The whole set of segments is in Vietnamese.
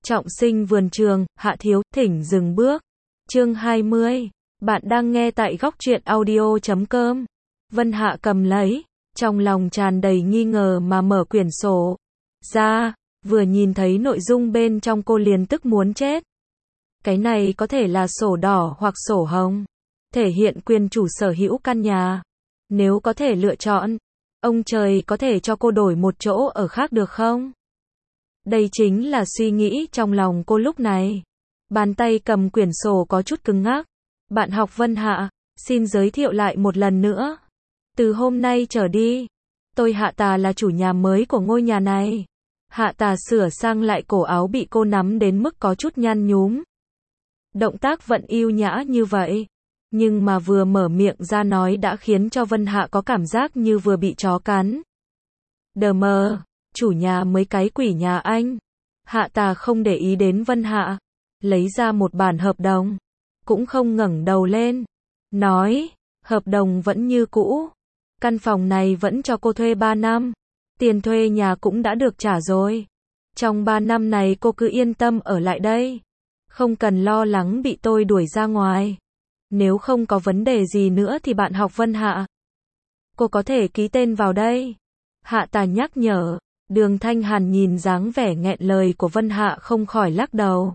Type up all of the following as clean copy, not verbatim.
Trọng sinh vườn trường, Hạ Thiếu, thỉnh dừng bước. Chương 20. Bạn đang nghe tại góc truyện audio.com. Vân Hạ cầm lấy, trong lòng tràn đầy nghi ngờ mà mở quyển sổ ra, vừa nhìn thấy nội dung bên trong cô liền tức muốn chết. Cái này có thể là sổ đỏ hoặc sổ hồng, thể hiện quyền chủ sở hữu căn nhà. Nếu có thể lựa chọn, ông trời có thể cho cô đổi một chỗ ở khác được không? Đây chính là suy nghĩ trong lòng cô lúc này. Bàn tay cầm quyển sổ có chút cứng ngắc. Bạn học Vân Hạ, xin giới thiệu lại một lần nữa. Từ hôm nay trở đi, tôi Hạ Tà là chủ nhà mới của ngôi nhà này. Hạ Tà sửa sang lại cổ áo bị cô nắm đến mức có chút nhăn nhúm. Động tác vẫn yêu nhã như vậy, nhưng mà vừa mở miệng ra nói đã khiến cho Vân Hạ có cảm giác như vừa bị chó cắn. Đờ mờ, chủ nhà mới cái quỷ nhà anh. Hạ Tà không để ý đến Vân Hạ, lấy ra một bản hợp đồng, cũng không ngẩng đầu lên, nói, hợp đồng vẫn như cũ. Căn phòng này vẫn cho cô thuê 3 năm, tiền thuê nhà cũng đã được trả rồi. Trong 3 năm này cô cứ yên tâm ở lại đây, không cần lo lắng bị tôi đuổi ra ngoài. Nếu không có vấn đề gì nữa thì bạn học Vân Hạ, cô có thể ký tên vào đây. Hạ Tà nhắc nhở. Đường Thanh Hàn nhìn dáng vẻ nghẹn lời của Vân Hạ không khỏi lắc đầu.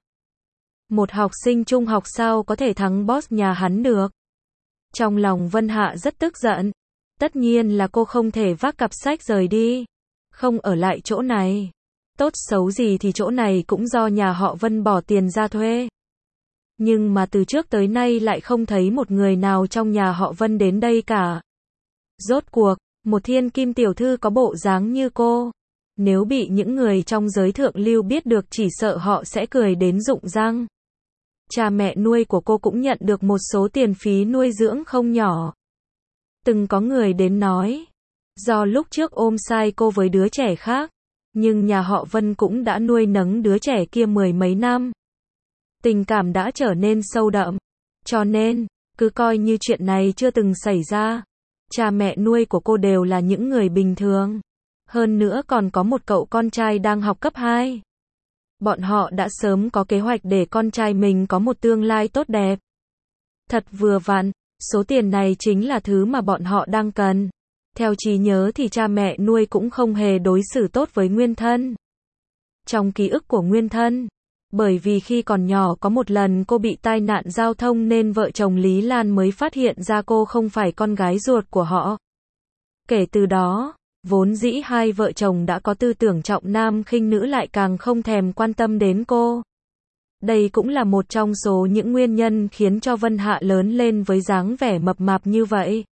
Một học sinh trung học sao có thể thắng boss nhà hắn được. Trong lòng Vân Hạ rất tức giận. Tất nhiên là cô không thể vác cặp sách rời đi, không ở lại chỗ này. Tốt xấu gì thì chỗ này cũng do nhà họ Vân bỏ tiền ra thuê. Nhưng mà từ trước tới nay lại không thấy một người nào trong nhà họ Vân đến đây cả. Rốt cuộc, một thiên kim tiểu thư có bộ dáng như cô, nếu bị những người trong giới thượng lưu biết được chỉ sợ họ sẽ cười đến rụng răng. Cha mẹ nuôi của cô cũng nhận được một số tiền phí nuôi dưỡng không nhỏ. Từng có người đến nói, do lúc trước ôm sai cô với đứa trẻ khác, nhưng nhà họ Vân cũng đã nuôi nấng đứa trẻ kia 10 mấy năm. Tình cảm đã trở nên sâu đậm, cho nên, cứ coi như chuyện này chưa từng xảy ra. Cha mẹ nuôi của cô đều là những người bình thường. Hơn nữa còn có một cậu con trai đang học cấp 2. Bọn họ đã sớm có kế hoạch để con trai mình có một tương lai tốt đẹp. Thật vừa vặn, số tiền này chính là thứ mà bọn họ đang cần. Theo trí nhớ thì cha mẹ nuôi cũng không hề đối xử tốt với Nguyên Thân. Trong ký ức của Nguyên Thân, bởi vì khi còn nhỏ có một lần cô bị tai nạn giao thông nên vợ chồng Lý Lan mới phát hiện ra cô không phải con gái ruột của họ. Kể từ đó, vốn dĩ hai vợ chồng đã có tư tưởng trọng nam khinh nữ lại càng không thèm quan tâm đến cô. Đây cũng là một trong số những nguyên nhân khiến cho Vân Hạ lớn lên với dáng vẻ mập mạp như vậy.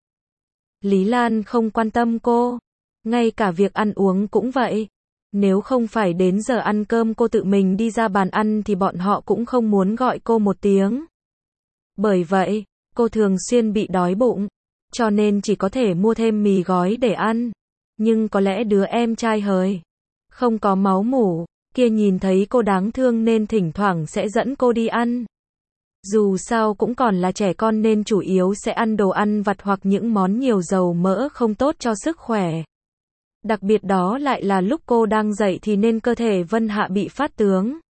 Lý Lan không quan tâm cô, ngay cả việc ăn uống cũng vậy. Nếu không phải đến giờ ăn cơm cô tự mình đi ra bàn ăn thì bọn họ cũng không muốn gọi cô một tiếng. Bởi vậy, cô thường xuyên bị đói bụng, cho nên chỉ có thể mua thêm mì gói để ăn. Nhưng có lẽ đứa em trai hời, không có máu mủ, kia nhìn thấy cô đáng thương nên thỉnh thoảng sẽ dẫn cô đi ăn. Dù sao cũng còn là trẻ con nên chủ yếu sẽ ăn đồ ăn vặt hoặc những món nhiều dầu mỡ không tốt cho sức khỏe. Đặc biệt đó lại là lúc cô đang dậy thì nên cơ thể Vân Hạ bị phát tướng.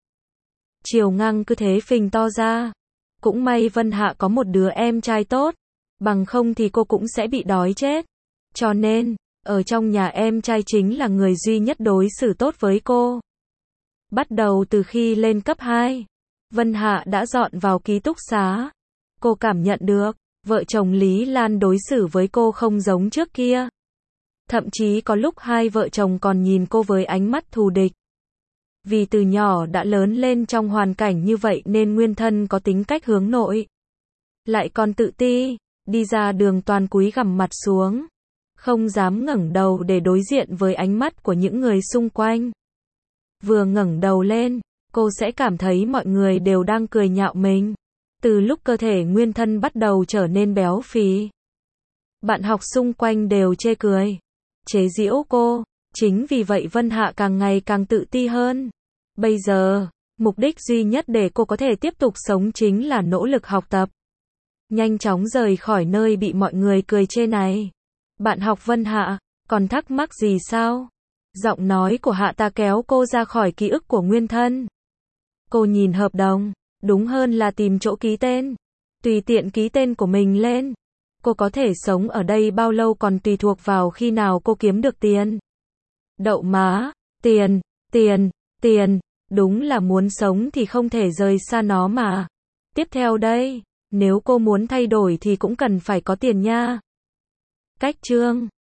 Chiều ngang cứ thế phình to ra. Cũng may Vân Hạ có một đứa em trai tốt, bằng không thì cô cũng sẽ bị đói chết. Cho nên, ở trong nhà em trai chính là người duy nhất đối xử tốt với cô. Bắt đầu từ khi lên cấp 2, Vân Hạ đã dọn vào ký túc xá. Cô cảm nhận được, vợ chồng Lý Lan đối xử với cô không giống trước kia. Thậm chí có lúc hai vợ chồng còn nhìn cô với ánh mắt thù địch. Vì từ nhỏ đã lớn lên trong hoàn cảnh như vậy nên Nguyên Thân có tính cách hướng nội. Lại còn tự ti, đi ra đường toàn cúi gằm mặt xuống, không dám ngẩng đầu để đối diện với ánh mắt của những người xung quanh. Vừa ngẩng đầu lên, cô sẽ cảm thấy mọi người đều đang cười nhạo mình. Từ lúc cơ thể Nguyên Thân bắt đầu trở nên béo phì, bạn học xung quanh đều chê cười, chế giễu cô. Chính vì vậy Vân Hạ càng ngày càng tự ti hơn. Bây giờ, mục đích duy nhất để cô có thể tiếp tục sống chính là nỗ lực học tập. Nhanh chóng rời khỏi nơi bị mọi người cười chê này. Bạn học Vân Hạ, còn thắc mắc gì sao? Giọng nói của Hạ Tà kéo cô ra khỏi ký ức của Nguyên Thân. Cô nhìn hợp đồng, đúng hơn là tìm chỗ ký tên. Tùy tiện ký tên của mình lên. Cô có thể sống ở đây bao lâu còn tùy thuộc vào khi nào cô kiếm được tiền. Đậu má, tiền, tiền, tiền, đúng là muốn sống thì không thể rời xa nó mà. Tiếp theo đây, nếu cô muốn thay đổi thì cũng cần phải có tiền nha. Cách chương